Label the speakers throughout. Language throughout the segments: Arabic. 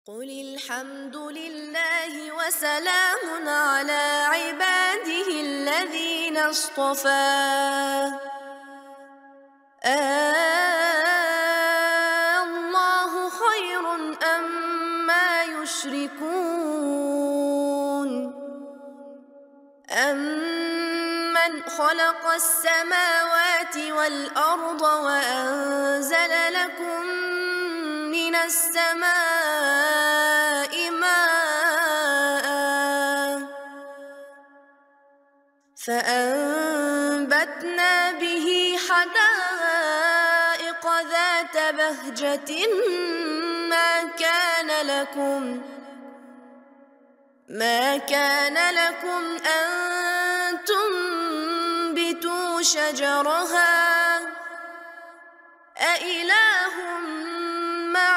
Speaker 1: قل الحمد لله وسلام على عباده الذين اصطفى الله خير أما يشركون أمن خلق السماوات والأرض وأنزل لكم من السماء ماء فأنبتنا به حدائق ذات بهجة ما كان لكم أن تنبتوا شجرها أإله مع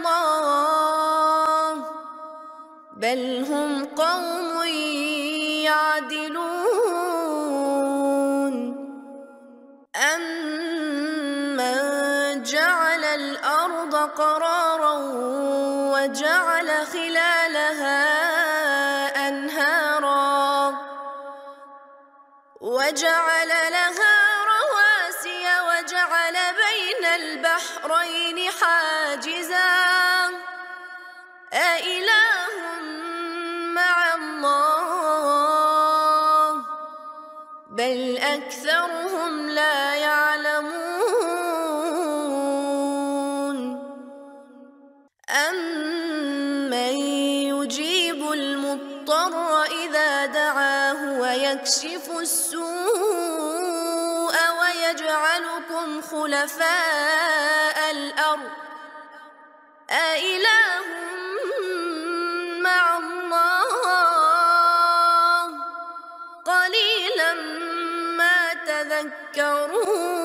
Speaker 1: الله بل هم قوم يعدلون أمن جعل الأرض قرارا وجعل خلالها أنهارا وجعل لها رواسي وجعل بين البحرين حاجزا أإله مع الله بل أكثرهم لا يعلمون أمن يجيب المضطر إذا دعاه ويكشف السوء ويجعلكم خلفاء الأرض أإله مع الله قليلا ما تذكرون